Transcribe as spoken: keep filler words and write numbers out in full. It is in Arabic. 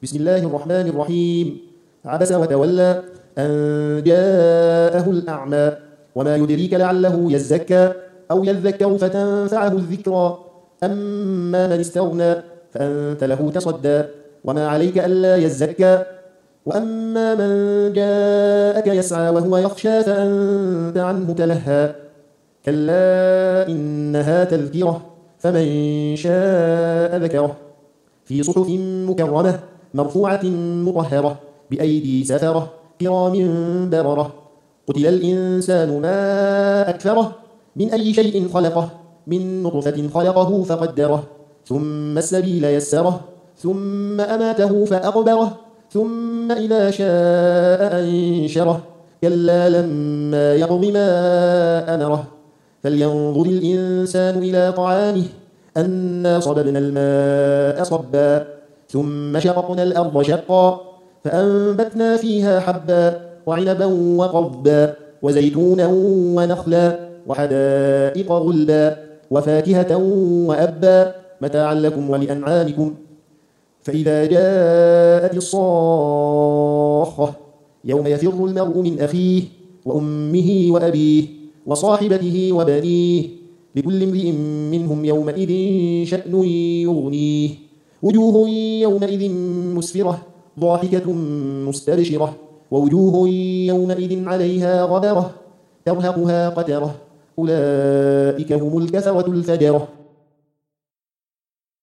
بسم الله الرحمن الرحيم. عبس وتولى أن جاءه الأعمى وما يدريك لعله يزكى أو يذكر فتنفعه الذكرى أما من استغنى فأنت له تصدى وما عليك ألا يزكى وأما من جاءك يسعى وهو يخشى فأنت عنه تلهى كلا إنها تذكرة فمن شاء ذكره في صحف مكرمة مرفوعة مطهرة بأيدي سفرة كرام بررة قتل الإنسان ما أكفره من أي شيء خلقه من نطفة خلقه فقدره ثم السبيل يسره ثم أماته فأقبره ثم إذا شاء أنشره كلا لما يقض ما أمره فلينظر الإنسان إلى طعامه أنا صببنا الماء صبا ثم شققنا الأرض شقا فأنبتنا فيها حبا وعنبا وقضبا وزيتونا ونخلا وحدائق غلبا وفاكهة وأبا متاعا لكم ولأنعامكم فإذا جاءت الصاخة يوم يفر المرء من أخيه وأمه وأبيه وصاحبته وبنيه لكل امرئ منهم يومئذ شأن يغنيه وجوه يومئذ مسفرة ضاحكة مستبشرة ووجوه يومئذ عليها غبرة ترهقها قترة أولئك هم الكفرة الفجرة.